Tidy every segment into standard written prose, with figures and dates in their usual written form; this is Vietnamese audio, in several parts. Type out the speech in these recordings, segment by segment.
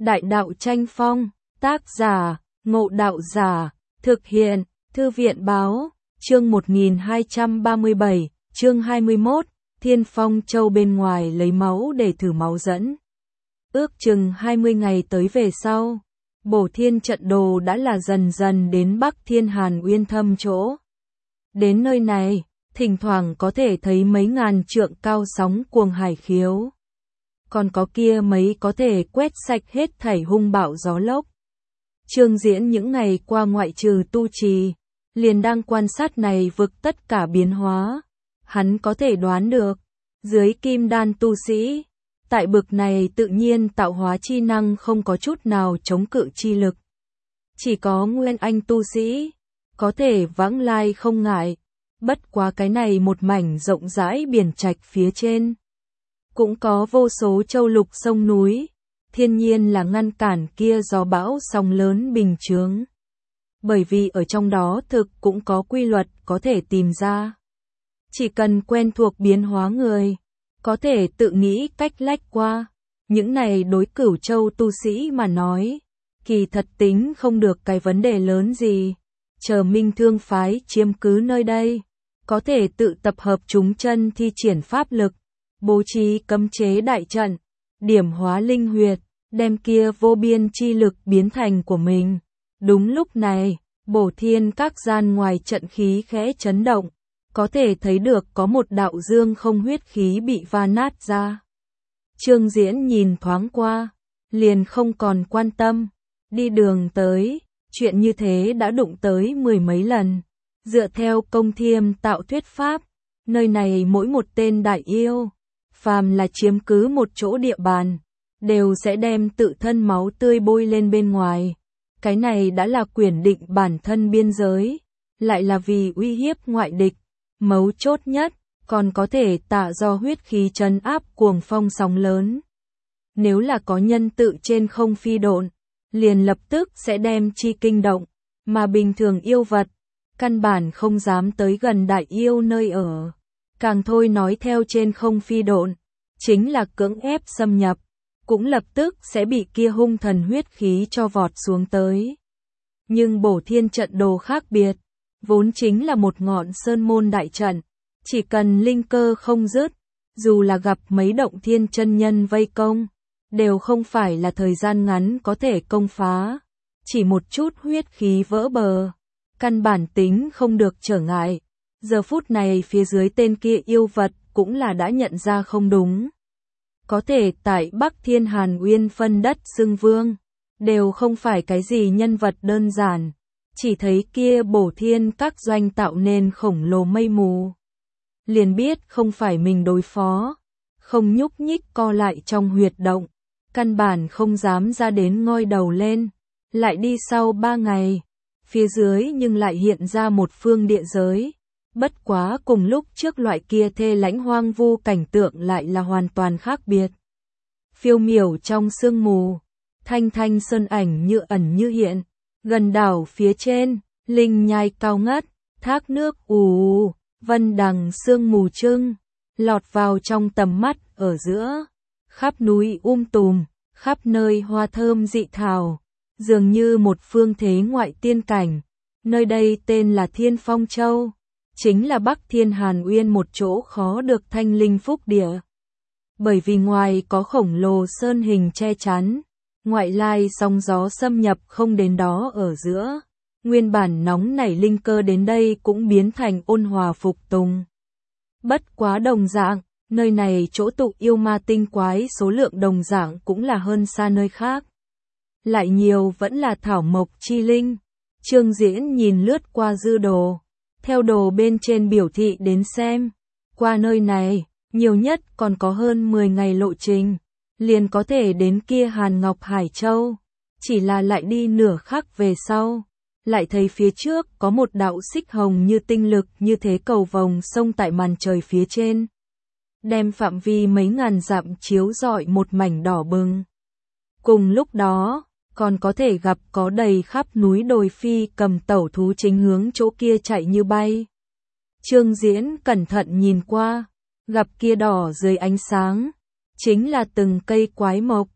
Đại đạo tranh phong, tác giả, Ngộ Đạo Giả, thực hiện, Thư viện báo, chương 1237, chương 21, Thiên Phong Châu bên ngoài lấy máu để thử máu dẫn. Ước chừng 20 ngày tới về sau, Bổ Thiên trận đồ đã là dần dần đến Bắc Thiên Hàn Uyên thâm chỗ. Đến nơi này, thỉnh thoảng có thể thấy mấy ngàn trượng cao sóng cuồng hải khiếu. Còn có kia mấy có thể quét sạch hết thảy hung bạo gió lốc. Trương Diễn những ngày qua ngoại trừ tu trì, liền đang quan sát này vực tất cả biến hóa. Hắn có thể đoán được, dưới kim đan tu sĩ, tại bực này tự nhiên tạo hóa chi năng không có chút nào chống cự chi lực. Chỉ có nguyên anh tu sĩ, có thể vãng lai không ngại. Bất quá cái này một mảnh rộng rãi biển trạch phía trên. Cũng có vô số châu lục sông núi, thiên nhiên là ngăn cản kia gió bão sóng lớn bình chướng. Bởi vì ở trong đó thực cũng có quy luật có thể tìm ra. Chỉ cần quen thuộc biến hóa người, có thể tự nghĩ cách lách qua. Những này đối Cửu Châu tu sĩ mà nói, kỳ thật tính không được cái vấn đề lớn gì. Chờ Minh Thương phái chiếm cứ nơi đây, có thể tự tập hợp chúng chân thi triển pháp lực, bố trí cấm chế đại trận, điểm hóa linh huyệt, đem kia vô biên chi lực biến thành của mình. Đúng lúc này, Bổ Thiên các gian ngoài trận khí khẽ chấn động, có thể thấy được có một đạo dương không huyết khí bị va nát ra. Trương Diễn nhìn thoáng qua, liền không còn quan tâm, đi đường tới, chuyện như thế đã đụng tới mười mấy lần. Dựa theo Công Thiêm tạo thuyết pháp, nơi này mỗi một tên đại yêu, phàm là chiếm cứ một chỗ địa bàn, đều sẽ đem tự thân máu tươi bôi lên bên ngoài. Cái này đã là quyền định bản thân biên giới, lại là vì uy hiếp ngoại địch. Mấu chốt nhất, còn có thể tạ do huyết khí trấn áp cuồng phong sóng lớn. Nếu là có nhân tự trên không phi độn, liền lập tức sẽ đem chi kinh động, mà bình thường yêu vật, căn bản không dám tới gần đại yêu nơi ở. Càng thôi nói theo trên không phi độn, chính là cưỡng ép xâm nhập, cũng lập tức sẽ bị kia hung thần huyết khí cho vọt xuống tới. Nhưng Bổ Thiên trận đồ khác biệt, vốn chính là một ngọn sơn môn đại trận, chỉ cần linh cơ không dứt, dù là gặp mấy động thiên chân nhân vây công, đều không phải là thời gian ngắn có thể công phá, chỉ một chút huyết khí vỡ bờ, căn bản tính không được trở ngại. Giờ phút này phía dưới tên kia yêu vật cũng là đã nhận ra không đúng. Có thể tại Bắc Thiên Hàn Uyên phân đất xưng vương, đều không phải cái gì nhân vật đơn giản, chỉ thấy kia Bổ Thiên các doanh tạo nên khổng lồ mây mù. Liền biết không phải mình đối phó, không nhúc nhích co lại trong huyệt động, căn bản không dám ra đến ngoi đầu lên. Lại đi sau 3 ngày, phía dưới nhưng lại hiện ra một phương địa giới. Bất quá cùng lúc trước loại kia thê lãnh hoang vu cảnh tượng lại là hoàn toàn khác biệt. Phiêu miểu trong sương mù, thanh thanh sơn ảnh như ẩn như hiện, gần đảo phía trên, linh nhai cao ngất, thác nước ù, vân đằng sương mù trưng, lọt vào trong tầm mắt ở giữa, khắp núi tùm, khắp nơi hoa thơm dị thảo, dường như một phương thế ngoại tiên cảnh. Nơi đây tên là Thiên Phong Châu, chính là Bắc Thiên Hàn Uyên một chỗ khó được thanh linh phúc địa. Bởi vì ngoài có khổng lồ sơn hình che chắn, ngoại lai sóng gió xâm nhập không đến đó ở giữa, nguyên bản nóng nảy linh cơ đến đây cũng biến thành ôn hòa phục tùng. Bất quá đồng dạng, nơi này chỗ tụ yêu ma tinh quái số lượng đồng dạng cũng là hơn xa nơi khác. Lại nhiều vẫn là thảo mộc chi linh. Trương Diễn nhìn lướt qua dư đồ, theo đồ bên trên biểu thị đến xem, qua nơi này, nhiều nhất còn có hơn 10 ngày lộ trình, liền có thể đến kia Hàn Ngọc Hải Châu. Chỉ là lại đi nửa khắc về sau, lại thấy phía trước có một đạo xích hồng như tinh lực như thế cầu vồng sông tại màn trời phía trên, đem phạm vi mấy ngàn dặm chiếu rọi một mảnh đỏ bừng. Cùng lúc đó, còn có thể gặp có đầy khắp núi đồi phi cầm tẩu thú chính hướng chỗ kia chạy như bay. Trương Diễn cẩn thận nhìn qua, gặp kia đỏ dưới ánh sáng, chính là từng cây quái mộc,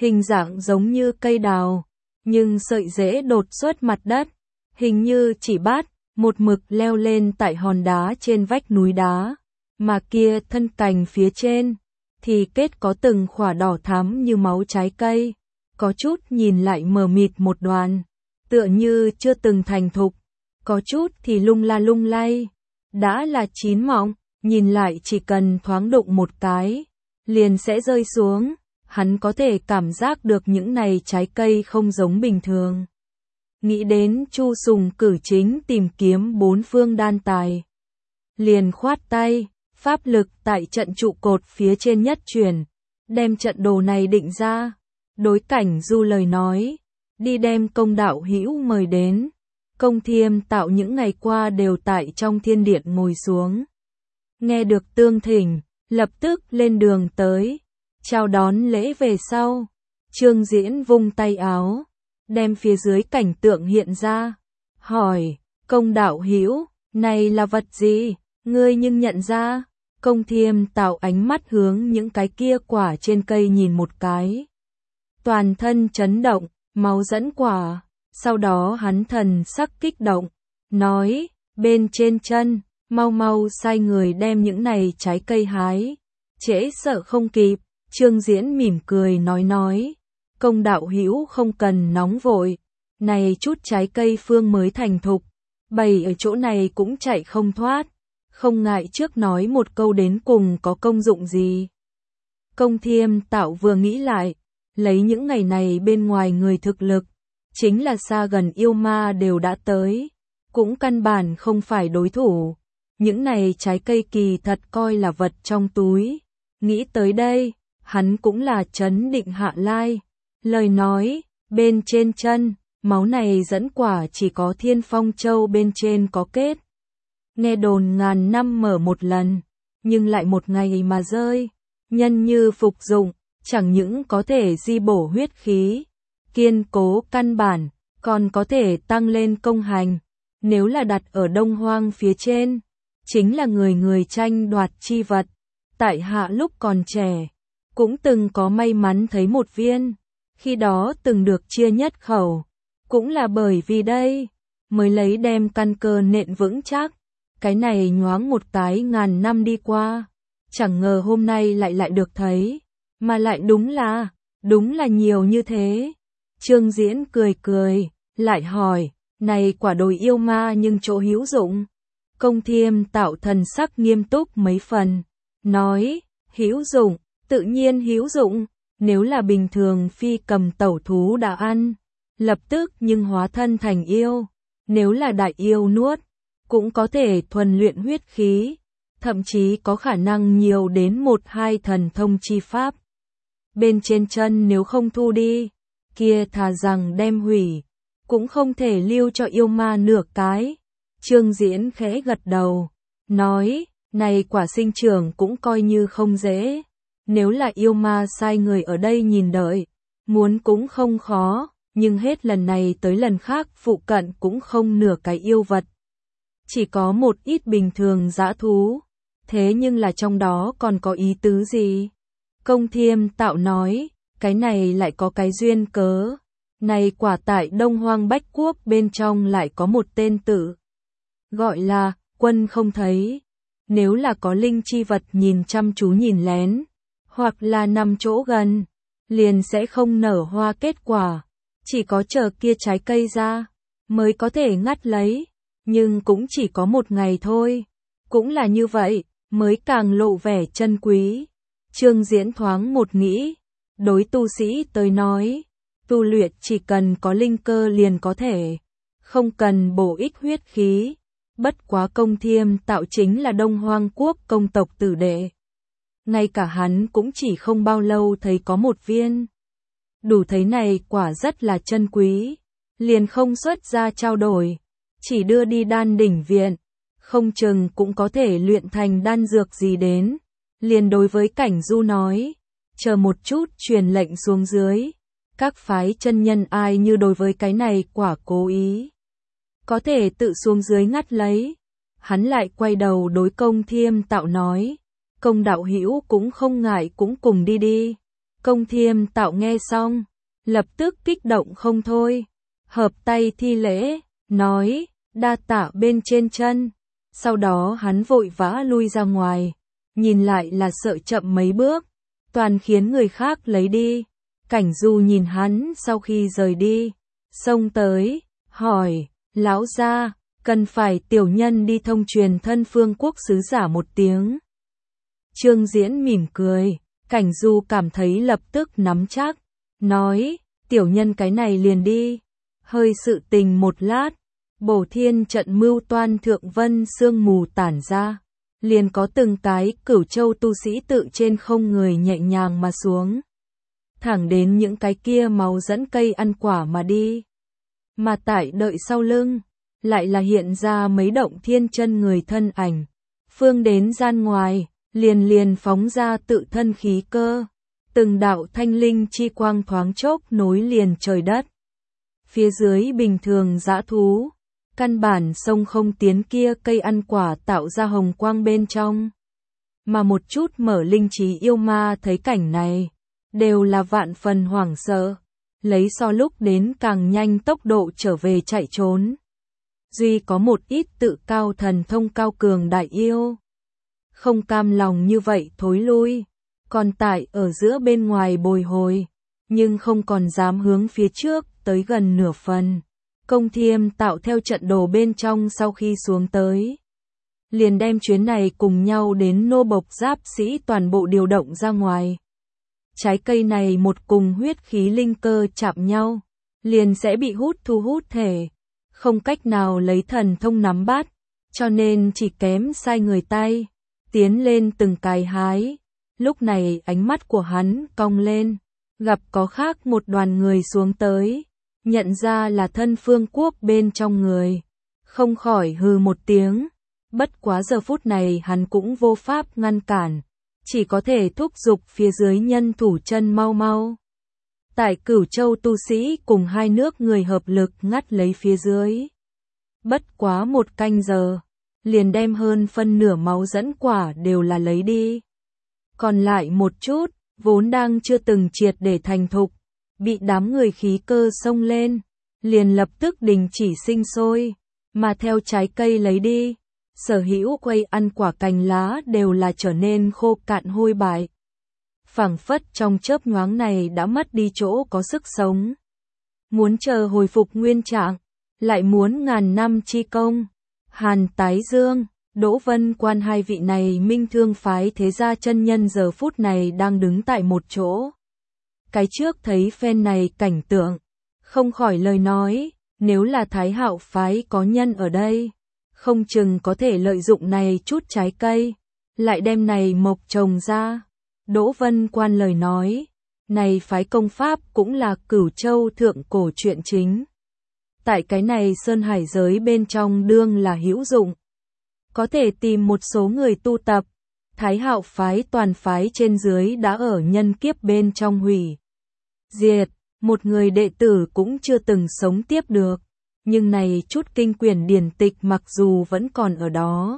hình dạng giống như cây đào, nhưng sợi rễ đột xuất mặt đất, hình như chỉ bát, một mực leo lên tại hòn đá trên vách núi đá, mà kia thân cành phía trên, thì kết có từng khỏa đỏ thắm như máu trái cây, có chút nhìn lại mờ mịt một đoàn, tựa như chưa từng thành thục, có chút thì lung la lung lay, đã là chín mọng, nhìn lại chỉ cần thoáng đụng một cái, liền sẽ rơi xuống, hắn có thể cảm giác được những này trái cây không giống bình thường. Nghĩ đến Chu Sùng cử chính tìm kiếm bốn phương đan tài. Liền khoát tay, pháp lực tại trận trụ cột phía trên nhất chuyển, đem trận đồ này định ra. Đối Cảnh Du lời nói, đi đem Công Đạo Hữu mời đến. Công Thiêm Tạo những ngày qua đều tại trong thiên điện ngồi xuống. Nghe được tương thỉnh, lập tức lên đường tới, chào đón lễ về sau. Trương Diễn vung tay áo, đem phía dưới cảnh tượng hiện ra, hỏi, Công Đạo Hữu, này là vật gì, ngươi nhưng nhận ra? Công Thiêm Tạo ánh mắt hướng những cái kia quả trên cây nhìn một cái. Toàn thân chấn động, máu dẫn quả, sau đó hắn thần sắc kích động, nói, bên trên chân, mau mau sai người đem những này trái cây hái, trễ sợ không kịp. Trương Diễn mỉm cười nói, Công Đạo Hữu không cần nóng vội, này chút trái cây phương mới thành thục, bày ở chỗ này cũng chạy không thoát, không ngại trước nói một câu đến cùng có công dụng gì. Công Thiêm Tạo vừa nghĩ lại, lấy những ngày này bên ngoài người thực lực, chính là xa gần yêu ma đều đã tới, cũng căn bản không phải đối thủ, những này trái cây kỳ thật coi là vật trong túi. Nghĩ tới đây, hắn cũng là trấn định hạ lai, lời nói, bên trên chân, máu này dẫn quả chỉ có Thiên Phong Châu bên trên có kết. Nghe đồn ngàn năm mở một lần, nhưng lại một ngày mà rơi, nhân như phục dụng, chẳng những có thể di bổ huyết khí, kiên cố căn bản, còn có thể tăng lên công hành. Nếu là đặt ở Đông Hoang phía trên, chính là người người tranh đoạt chi vật. Tại hạ lúc còn trẻ, cũng từng có may mắn thấy một viên, khi đó từng được chia nhất khẩu, cũng là bởi vì đây, mới lấy đem căn cơ nện vững chắc, cái này nhoáng một cái ngàn năm đi qua, chẳng ngờ hôm nay lại được thấy, mà lại đúng là nhiều như thế. Trương Diễn cười, lại hỏi, này quả đồi yêu ma nhưng chỗ hữu dụng. Công Thiêm Tạo thần sắc nghiêm túc mấy phần, nói, hữu dụng, tự nhiên hữu dụng, nếu là bình thường phi cầm tẩu thú đã ăn, lập tức nhưng hóa thân thành yêu, nếu là đại yêu nuốt, cũng có thể thuần luyện huyết khí, thậm chí có khả năng nhiều đến 1-2 thần thông chi pháp. Bên trên chân nếu không thu đi, kia thà rằng đem hủy, cũng không thể lưu cho yêu ma nửa cái. Trương Diễn khẽ gật đầu, nói, này quả sinh trưởng cũng coi như không dễ, nếu là yêu ma sai người ở đây nhìn đợi, muốn cũng không khó, nhưng hết lần này tới lần khác phụ cận cũng không nửa cái yêu vật. Chỉ có một ít bình thường dã thú, thế nhưng là trong đó còn có ý tứ gì? Công Thiêm Tạo nói, cái này lại có cái duyên cớ, này quả tại Đông Hoang Bách Quốc bên trong lại có một tên tự, gọi là, quân không thấy, nếu là có linh chi vật nhìn chăm chú nhìn lén, hoặc là nằm chỗ gần, liền sẽ không nở hoa kết quả, chỉ có chờ kia trái cây ra, mới có thể ngắt lấy, nhưng cũng chỉ có một ngày thôi, cũng là như vậy, mới càng lộ vẻ chân quý. Trương Diễn thoáng một nghĩ, đối tu sĩ tới nói, tu luyện chỉ cần có linh cơ liền có thể, không cần bổ ích huyết khí. Bất quá Công Thiêm Tạo chính là Đông Hoang Quốc công tộc tử đệ. Ngay cả hắn cũng chỉ không bao lâu thấy có một viên. Đủ thấy này quả rất là chân quý, liền không xuất ra trao đổi, chỉ đưa đi đan đỉnh viện, không chừng cũng có thể luyện thành đan dược gì đến. Liền đối với Cảnh Du nói, chờ một chút truyền lệnh xuống dưới, các phái chân nhân ai như đối với cái này quả cố ý, có thể tự xuống dưới ngắt lấy. Hắn lại quay đầu đối Công Thiêm Tạo nói, Công Đạo Hữu cũng không ngại cũng cùng đi. Công Thiêm Tạo nghe xong, lập tức kích động không thôi, hợp tay thi lễ, nói, đa tạ bên trên chân. Sau đó hắn vội vã lui ra ngoài, nhìn lại là sợ chậm mấy bước, toàn khiến người khác lấy đi. Cảnh Du nhìn hắn sau khi rời đi, xông tới, hỏi, lão gia, cần phải tiểu nhân đi thông truyền thân Phương Quốc sứ giả một tiếng. Trương Diễn mỉm cười, Cảnh Du cảm thấy lập tức nắm chắc, nói, tiểu nhân cái này liền đi. Hơi sự tình một lát, Bổ Thiên trận mưu toan thượng vân sương mù tản ra, liền có từng cái Cửu Châu tu sĩ tự trên không người nhẹ nhàng mà xuống, thẳng đến những cái kia máu dẫn cây ăn quả mà đi. Mà tại đợi sau lưng, lại là hiện ra mấy động thiên chân người thân ảnh, phương đến gian ngoài, liền phóng ra tự thân khí cơ, từng đạo thanh linh chi quang thoáng chốc nối liền trời đất. Phía dưới bình thường dã thú, căn bản sông không tiến kia cây ăn quả tạo ra hồng quang bên trong. Mà một chút mở linh trí yêu ma thấy cảnh này, đều là vạn phần hoảng sợ, lấy so lúc đến càng nhanh tốc độ trở về chạy trốn. Duy có một ít tự cao thần thông cao cường đại yêu, không cam lòng như vậy thối lui, còn tại ở giữa bên ngoài bồi hồi, nhưng không còn dám hướng phía trước tới gần nửa phần. Công Thiêm Tạo theo trận đồ bên trong sau khi xuống tới, liền đem chuyến này cùng nhau đến nô bộc giáp sĩ toàn bộ điều động ra ngoài. Trái cây này một cùng huyết khí linh cơ chạm nhau, liền sẽ bị thu hút thể, không cách nào lấy thần thông nắm bắt, cho nên chỉ kém sai người tay, tiến lên từng cái hái. Lúc này ánh mắt của hắn cong lên, gặp có khác một đoàn người xuống tới, nhận ra là thân Phương Quốc bên trong người, không khỏi hừ một tiếng. Bất quá giờ phút này hắn cũng vô pháp ngăn cản, chỉ có thể thúc giục phía dưới nhân thủ chân mau mau. Tại Cửu Châu tu sĩ cùng hai nước người hợp lực ngắt lấy phía dưới. Bất quá một canh giờ, liền đem hơn phân nửa máu dẫn quả đều là lấy đi. Còn lại một chút, vốn đang chưa từng triệt để thành thục, bị đám người khí cơ xông lên, liền lập tức đình chỉ sinh sôi, mà theo trái cây lấy đi, sở hữu quây ăn quả cành lá đều là trở nên khô cạn hôi bại. Phảng phất trong chớp nhoáng này đã mất đi chỗ có sức sống. Muốn chờ hồi phục nguyên trạng, lại muốn ngàn năm chi công. Hàn Tái Dương, Đỗ Vân Quan hai vị này minh thương phái thế gia chân nhân giờ phút này đang đứng tại một chỗ. Cái trước thấy phen này cảnh tượng, không khỏi lời nói, nếu là Thái Hạo phái có nhân ở đây, không chừng có thể lợi dụng này chút trái cây, lại đem này mộc trồng ra. Đỗ Vân Quan lời nói, này phái công pháp cũng là Cửu Châu thượng cổ truyện chính. Tại cái này sơn hải giới bên trong đương là hữu dụng. Có thể tìm một số người tu tập, Thái Hạo phái toàn phái trên dưới đã ở nhân kiếp bên trong hủy diệt, một người đệ tử cũng chưa từng sống tiếp được, nhưng này chút kinh quyển điển tịch mặc dù vẫn còn ở đó.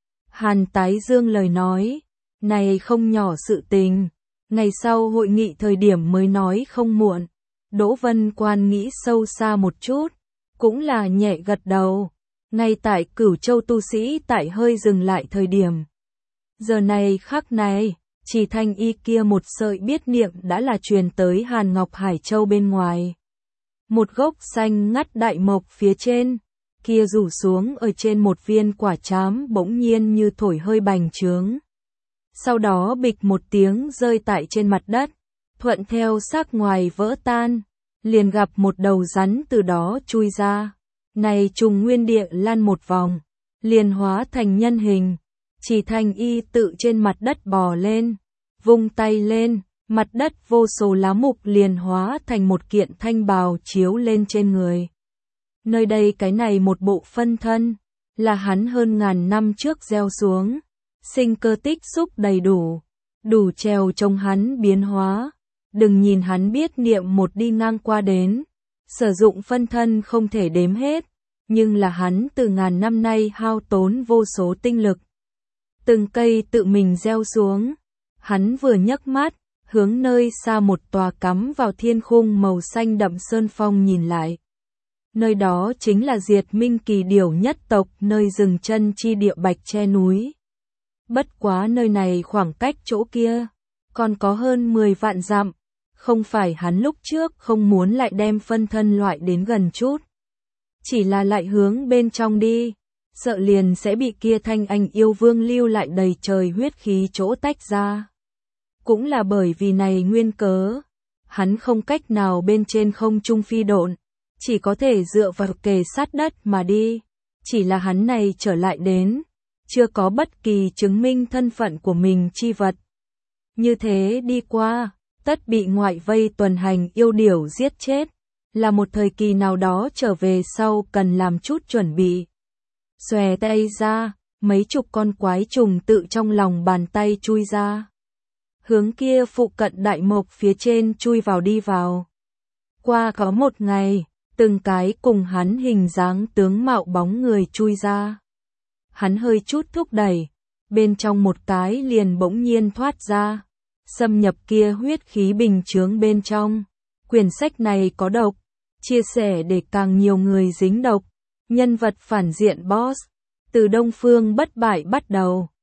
Hàn Tái Dương lời nói, này không nhỏ sự tình, ngày sau hội nghị thời điểm mới nói không muộn. Đỗ Vân Quan nghĩ sâu xa một chút, cũng là nhẹ gật đầu. Ngay tại Cửu Châu tu sĩ tại hơi dừng lại thời điểm. Giờ này khắc này, chỉ thanh y kia một sợi biết niệm đã là truyền tới Hàn Ngọc Hải Châu bên ngoài. Một gốc xanh ngắt đại mộc phía trên, kia rủ xuống ở trên một viên quả trám bỗng nhiên như thổi hơi bành trướng. Sau đó bịch một tiếng rơi tại trên mặt đất, thuận theo xác ngoài vỡ tan, liền gặp một đầu rắn từ đó chui ra. Này trùng nguyên địa lan một vòng, liền hóa thành nhân hình, chỉ thanh y tự trên mặt đất bò lên, vung tay lên, mặt đất vô số lá mục liền hóa thành một kiện thanh bào chiếu lên trên người. Nơi đây cái này một bộ phân thân, là hắn hơn ngàn năm trước gieo xuống, sinh cơ tích xúc đầy đủ, đủ trèo trông hắn biến hóa. Đừng nhìn hắn biết niệm một đi ngang qua đến, sử dụng phân thân không thể đếm hết, nhưng là hắn từ ngàn năm nay hao tốn vô số tinh lực. Từng cây tự mình gieo xuống, hắn vừa nhấc mắt, hướng nơi xa một tòa cắm vào thiên khung màu xanh đậm sơn phong nhìn lại. Nơi đó chính là Diệt Minh Kỳ Điểu nhất tộc, nơi dừng chân chi địa Bạch Tre núi. Bất quá nơi này khoảng cách chỗ kia còn có hơn 10 vạn dặm, không phải hắn lúc trước không muốn lại đem phân thân loại đến gần chút. Chỉ là lại hướng bên trong đi, sợ liền sẽ bị kia Thanh Anh yêu vương lưu lại đầy trời huyết khí chỗ tách ra. Cũng là bởi vì này nguyên cớ, hắn không cách nào bên trên không trung phi độn, chỉ có thể dựa vào kề sát đất mà đi. Chỉ là hắn này trở lại đến, chưa có bất kỳ chứng minh thân phận của mình chi vật. Như thế đi qua, tất bị ngoại vây tuần hành yêu điểu giết chết, là một thời kỳ nào đó trở về sau cần làm chút chuẩn bị. Xòe tay ra, mấy chục con quái trùng tự trong lòng bàn tay chui ra. Hướng kia phụ cận đại mộc phía trên chui vào đi vào. Qua có một ngày, từng cái cùng hắn hình dáng tướng mạo bóng người chui ra. Hắn hơi chút thúc đẩy, bên trong một cái liền bỗng nhiên thoát ra, xâm nhập kia huyết khí bình chướng bên trong. Quyển sách này có độc, chia sẻ để càng nhiều người dính độc. Nhân vật phản diện boss, từ Đông Phương Bất Bại bắt đầu.